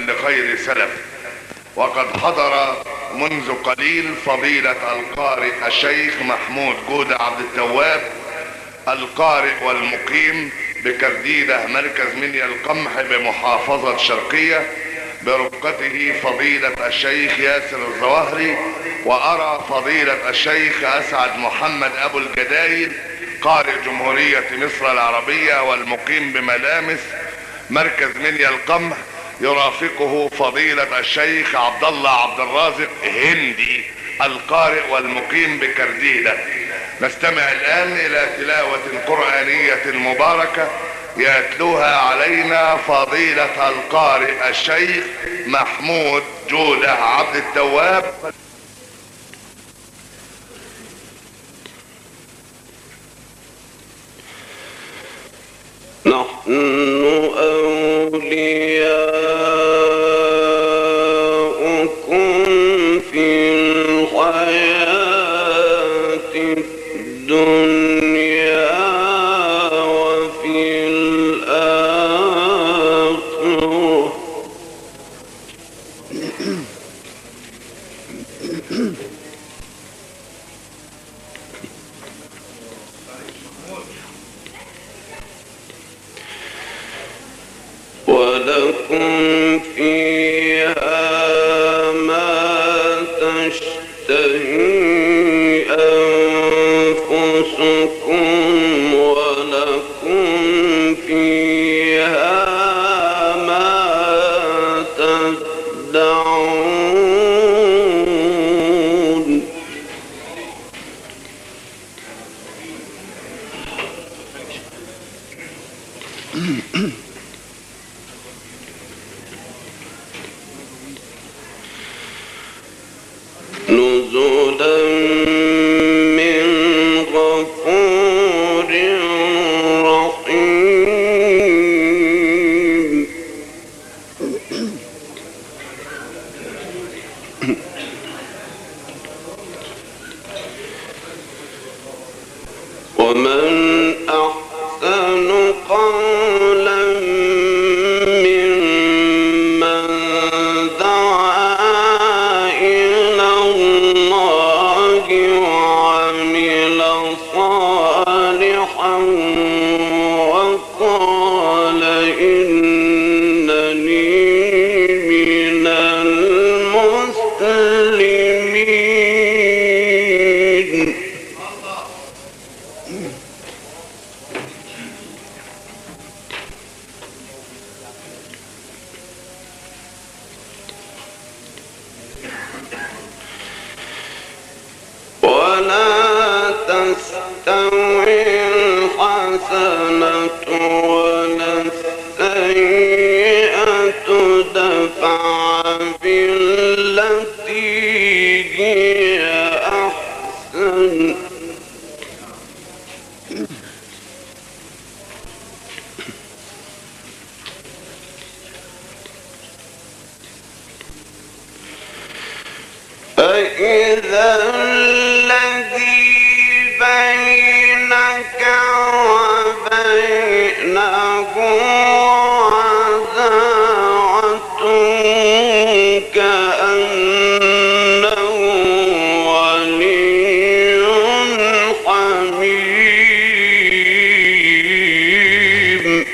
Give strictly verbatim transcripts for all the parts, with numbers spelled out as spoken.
لخير سلف. وقد حضر منذ قليل فضيلة القارئ الشيخ محمود جودة عبد التواب، القارئ والمقيم بكرديدة مركز منيا القمح بمحافظة شرقية، برفقته فضيلة الشيخ ياسر الظواهري، وأرى فضيلة الشيخ أسعد محمد أبو الجدايل قارئ جمهورية مصر العربية والمقيم بملامس مركز منيا القمح، يرافقه فضيلة الشيخ عبد الله عبد الرازق هندي القارئ والمقيم بكرديدة. نستمع الآن إلى تلاوة قرآنية مباركة يتلوها علينا فضيلة القارئ الشيخ محمود جودة عبد التواب. نحن أولياؤكم في الحياة الدنيا وفي الآخرة ولكم فيها ما تشتهي أنفسكم ولكم فيها ما تدعون. نزلا من غفور رحيم. ومن أحسن قولا ممن دعا إلى الله وعمل صالحا وقال إنني من المسلمين. ولا تستوي الحسنة ولا السيئة ادفع بالتي هي أحسن فإذا الذي بينك وبينه عداوة كأنه ولي حميم.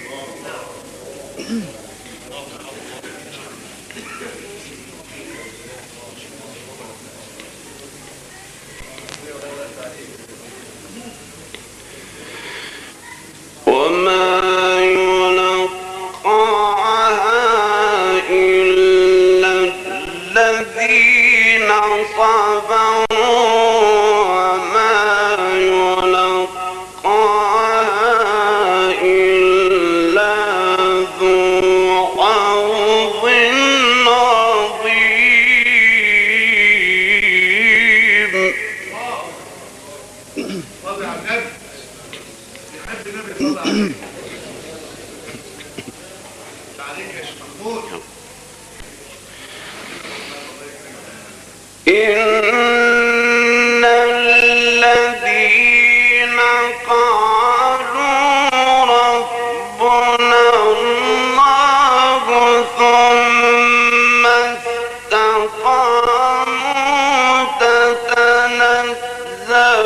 وما يلقاها إلا الذين صبروا وما يلقاها إلا ذو حظ عظيم. إن الذين قالوا ربنا الله ثم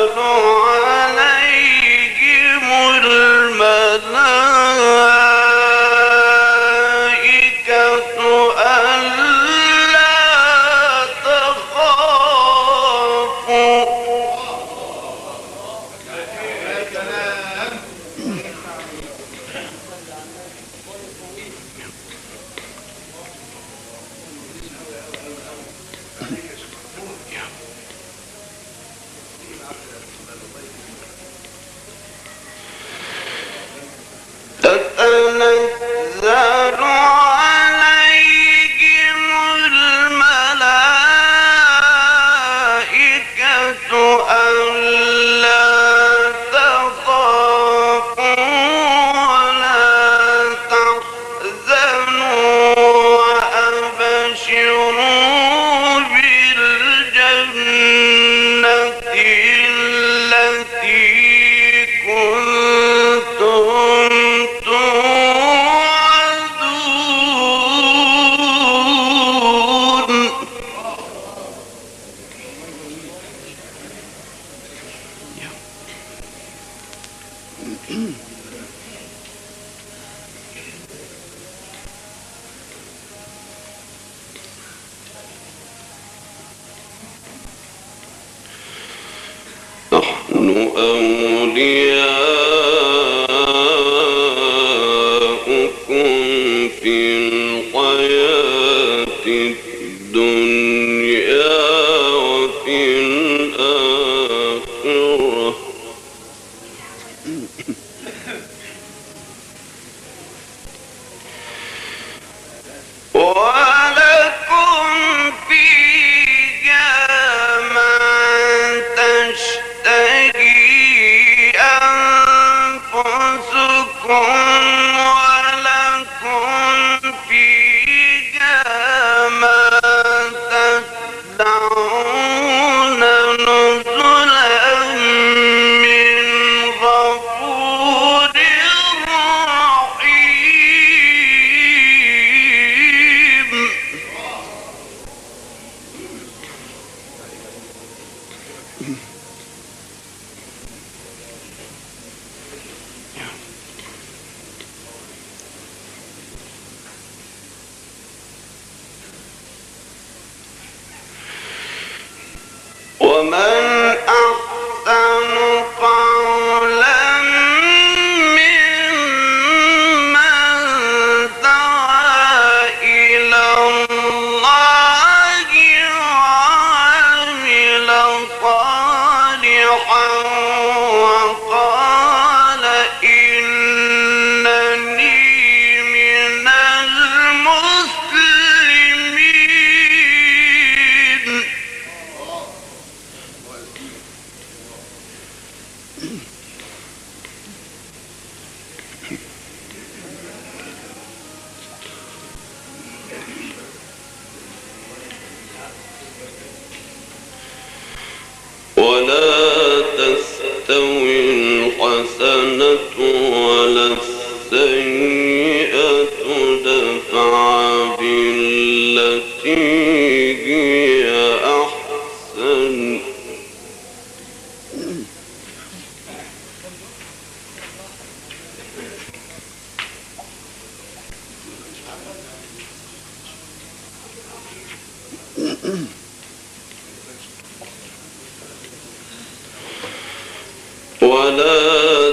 ولا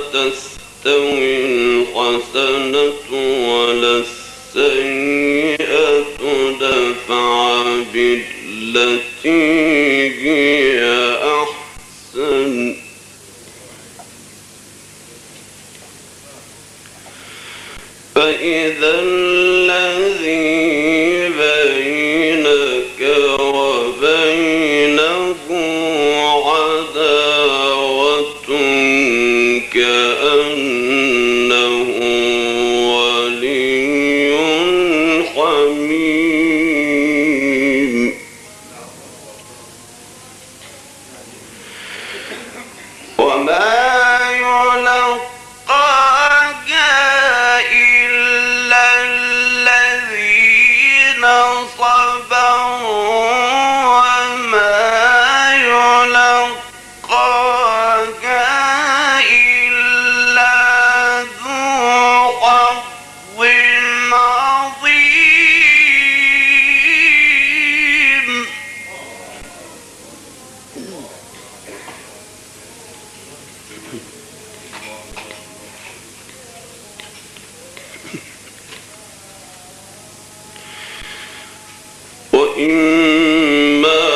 تستوي الحسنة ولا السيئة ادفع بالتي هي أحسن فإذا الذي بينك وبينه عداوة كأنه ولي حميم وما يلقاها إلا الذين صبروا وما يلقاها وإما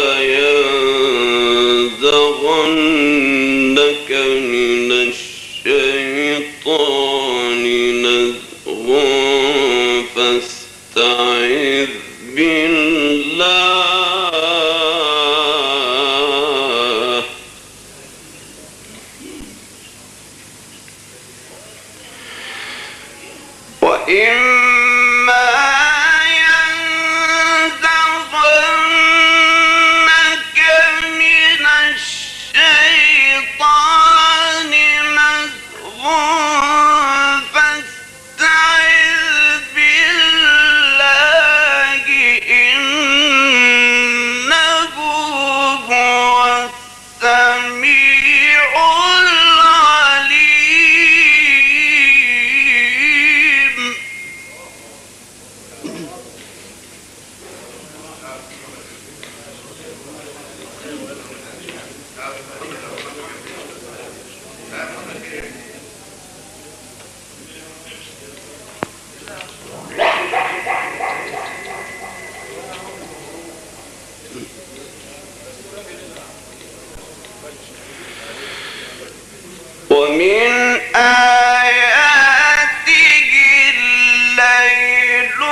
ينزغنك من الشيطان نزغ فاستعذ بالله وإما ينزغنك من الشيطان نزغ فاستعذ بالله إنه هو السميع العليم. ومن آياته الليل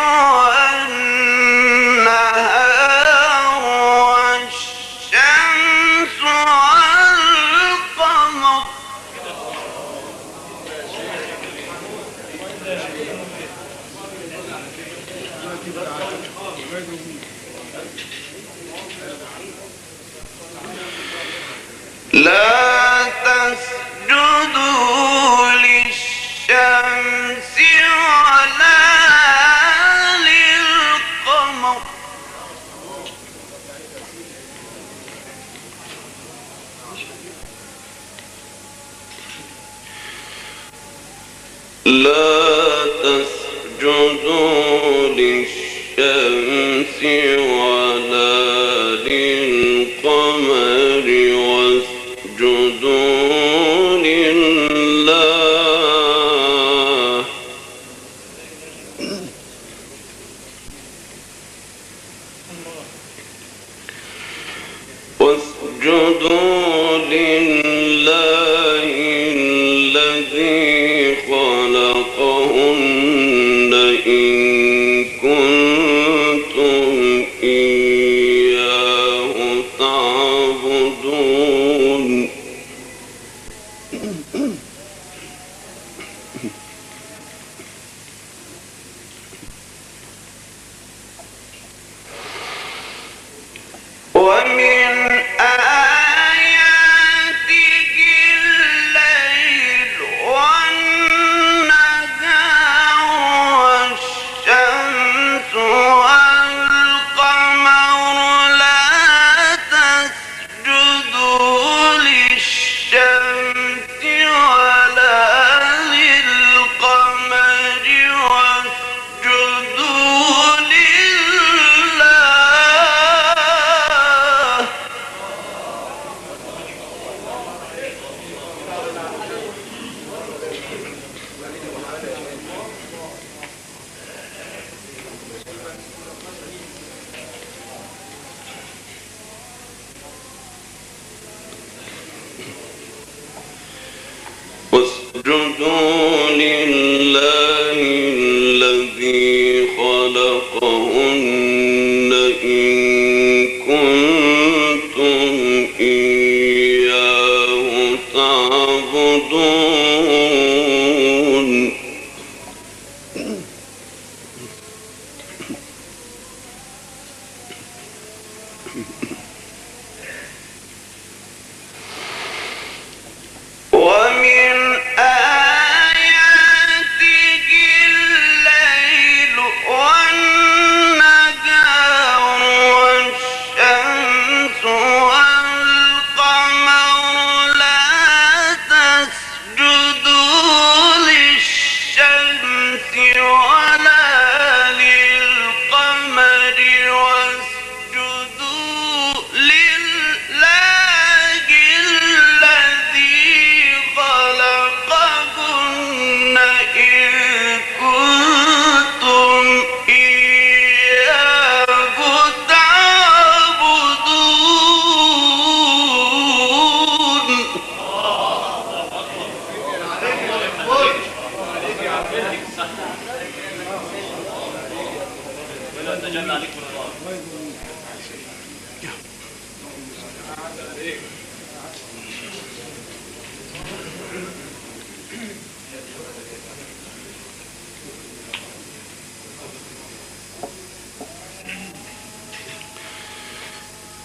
والنهار والشمس والقمر لا تسجدوا للشمس ولا للقمر لا تسجدوا للشمس ولا للقمر واسجدوا لله واسجدوا لله الذي خلقهن إن كنتم إياه تعبدون. ومن آياته الليل والنهار والشمس والقمر لا تسجدوا للشمس ولا للقمر واسجدوا لله واسجدوا لله الذي خلقهن إن كنتم إياه تعبدون. ومن آياته الليل والنهار والشمس والقمر لا تسجدوا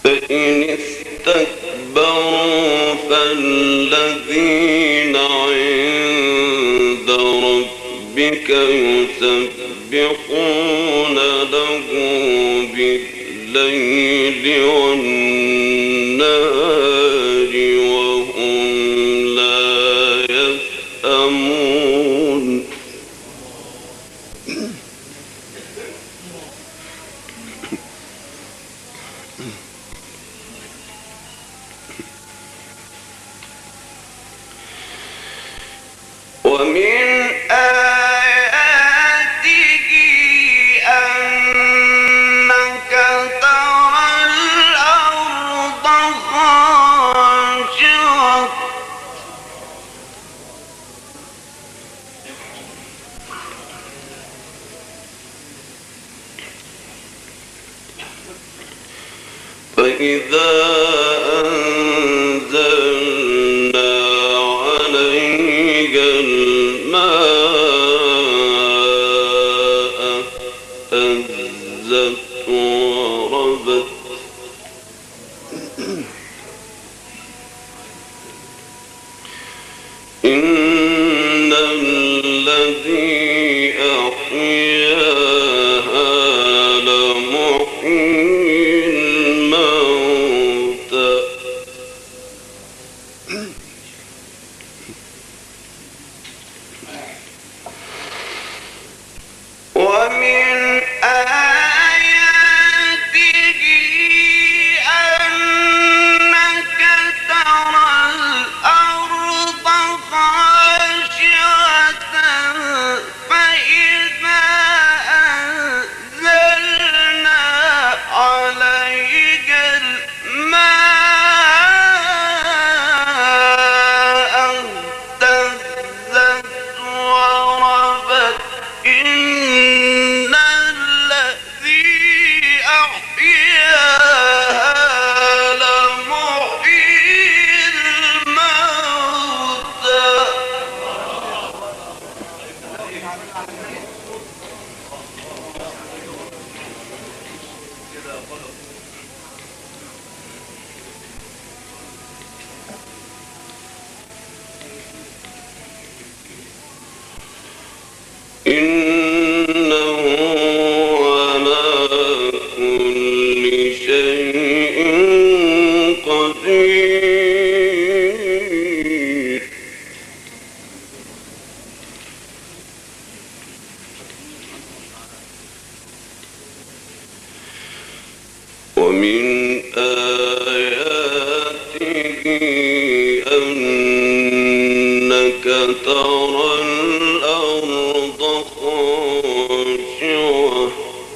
فإن استكبروا فالذين عند ربك يسبحون له بالليل والنهار وهم لا يسأمون. ومن آياته أنك ترى الأرض خاشعة فإذا أنزلنا عليها الماء اهتزت وربت إن الذي أحياها لمحيي الموتى ومن آياته أنك ترى الأرض خاشعة فإذا أنزلنا عليها الماء اهتزت وربت إن الذي أحياها لمحيي الموتى إنه على كل شيء قدير. ومن آياته أنك ترى الأرض خاشعة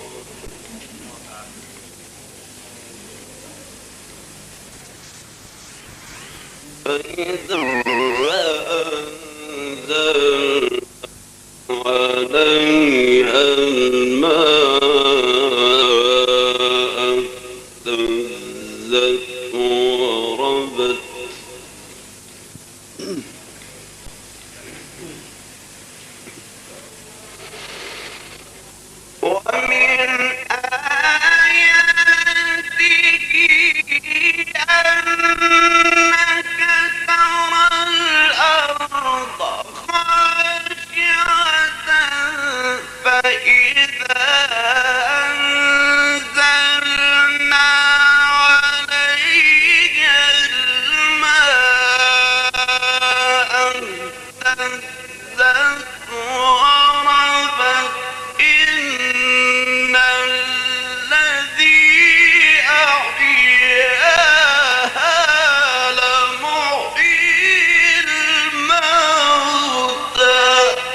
فإذا أنزلنا عليها الماء اهتزت وربت ومن آياته أنك ترى الأرض خاشعة فإذا أنزلنا عليها الماء اهتزت وربت إن الذي أحياها لمحيي الموتى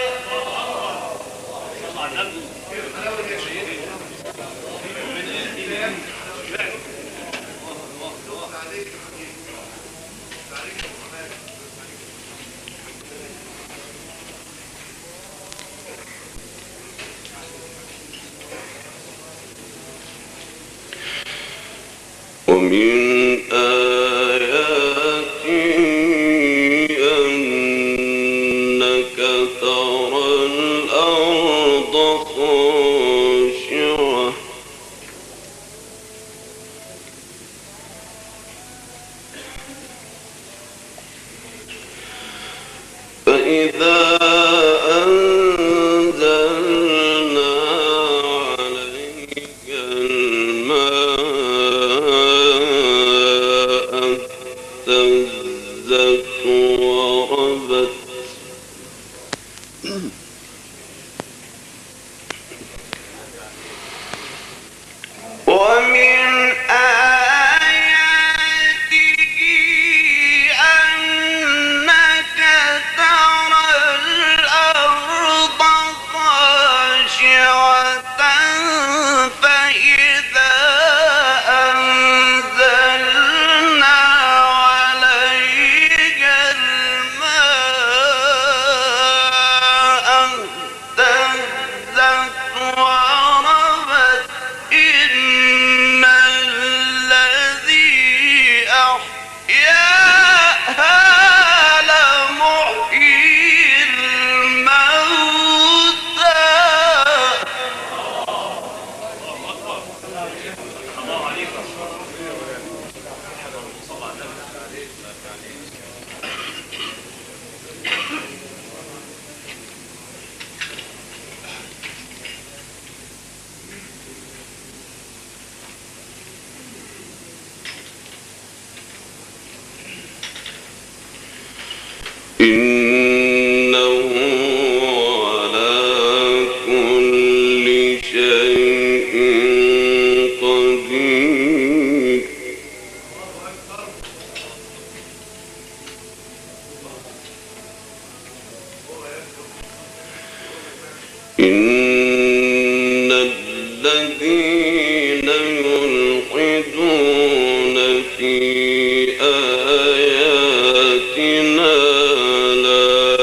ومن آياته أنك ترى الأرض خاشعة إذا أنزلنا عليك الماء اهتزت وربت ومن آياته أنك ترى الأرض خاشعة فإذا أنزلنا عليها الماء اهتزت وربت إن الذي أحياها لمحيي الموتى إنه على كل شيء قدير إن الذين يلحدون في آياتنا لا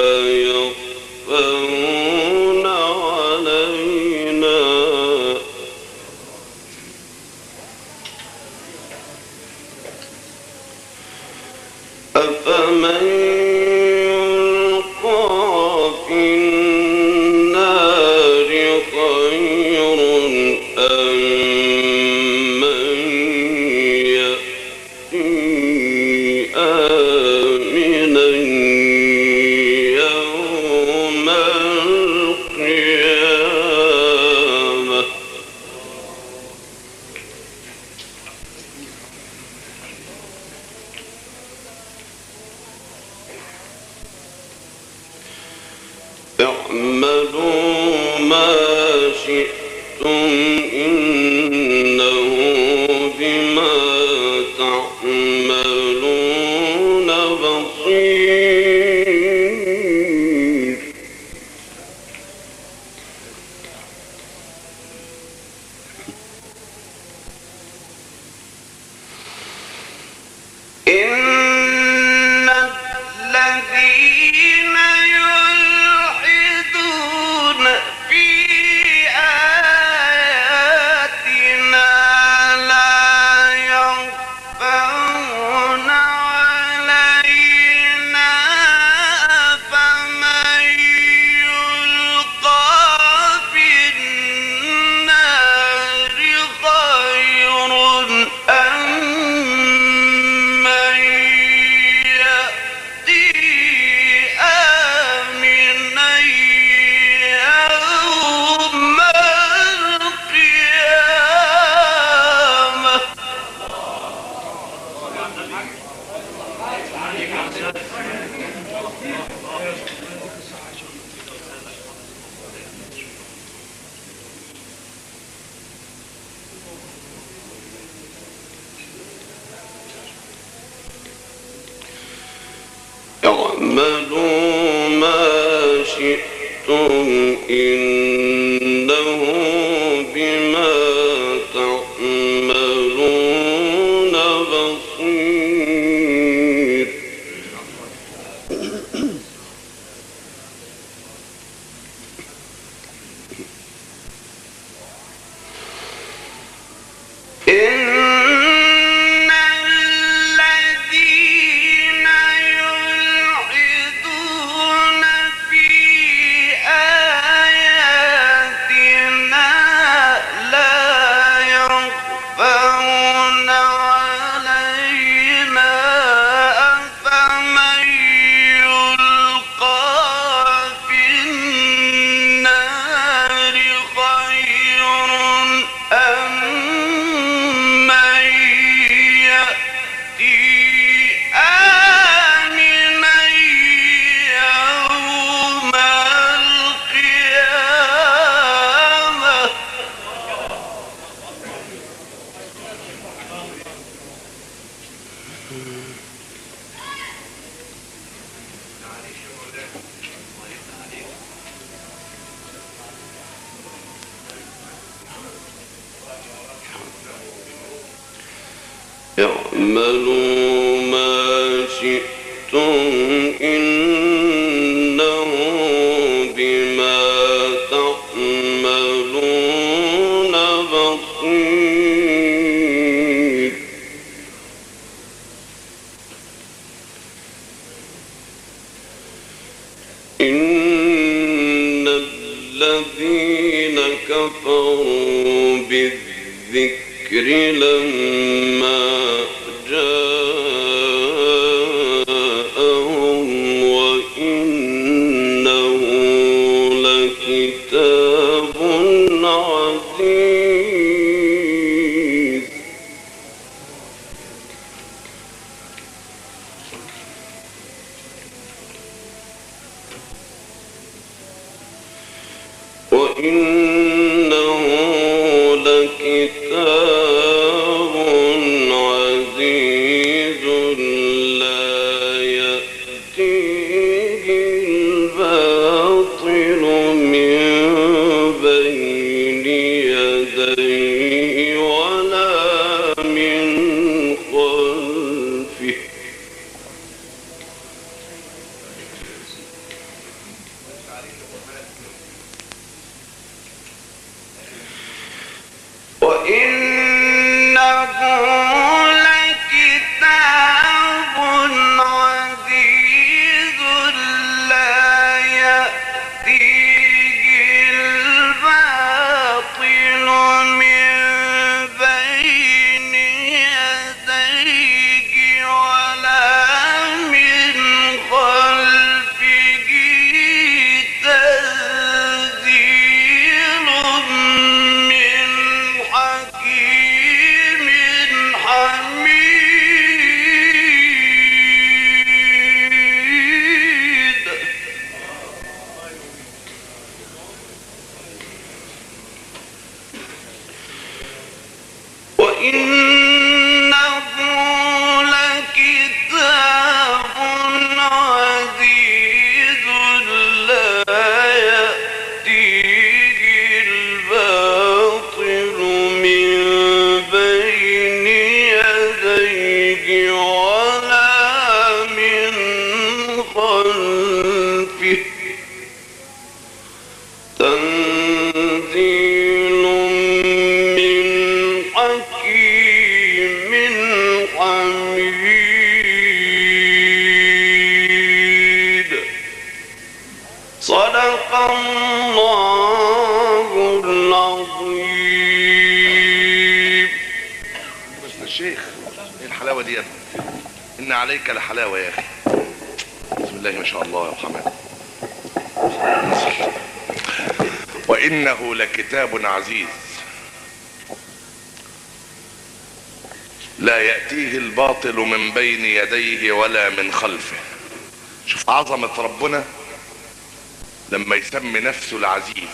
يخفون علينا أفمن يلقى في النار خير أم من يأتي آمنا يوم القيامة اعملوا ما شئتم إنه بما تعملون بصير إن الذين يلحدون في آياتنا لا يخفون علينا فمن يلقى في النار خير أم من يأتي آمنا يوم القيامة اعملوا ما شئتم إنه بما تعملون بصير إن الذين يلحدون في آياتنا اعملوا ما شئتم إنه بما تعملون بصير. إن الذين كفروا بالذكر لما جاءهم وإنه لكتاب عزيز. وإنه لكتاب عزيز لا يأتيه الباطل من بين يديه ولا من خلفه. وإنه لكتاب عزيز لا يأتيه الباطل من بين يديه ولا من خلفه تنزيل من حكيم حميد. وإنه لكتاب عزيز لا يأتيه الباطل من بين يديه ولا من خلفه تنزيل من حكيم حميد. صدق الله العظيم. بس الشيخ ايه الحلاوه دي؟ ان عليك لحلاوه يا اخي. بسم الله ما شاء الله يا حماد. وانه لكتاب عزيز لا يأتيه الباطل من بين يديه ولا من خلفه. شوف عظمة ربنا لما يسمي نفسه العزيز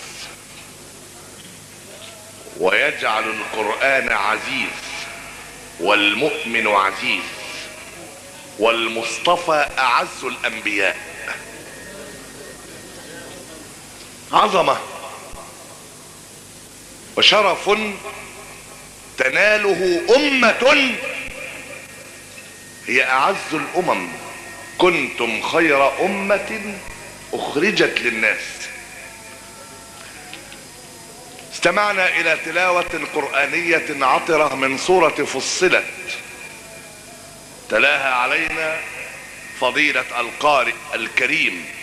ويجعل القرآن عزيز والمؤمن عزيز والمصطفى أعز الأنبياء. عظمة وشرف تناله أمة هي أعز الأمم. كنتم خير أمة أخرجت للناس. استمعنا إلى تلاوة قرآنية عطرة من سورة فصلت، تلاها علينا فضيلة القارئ الكريم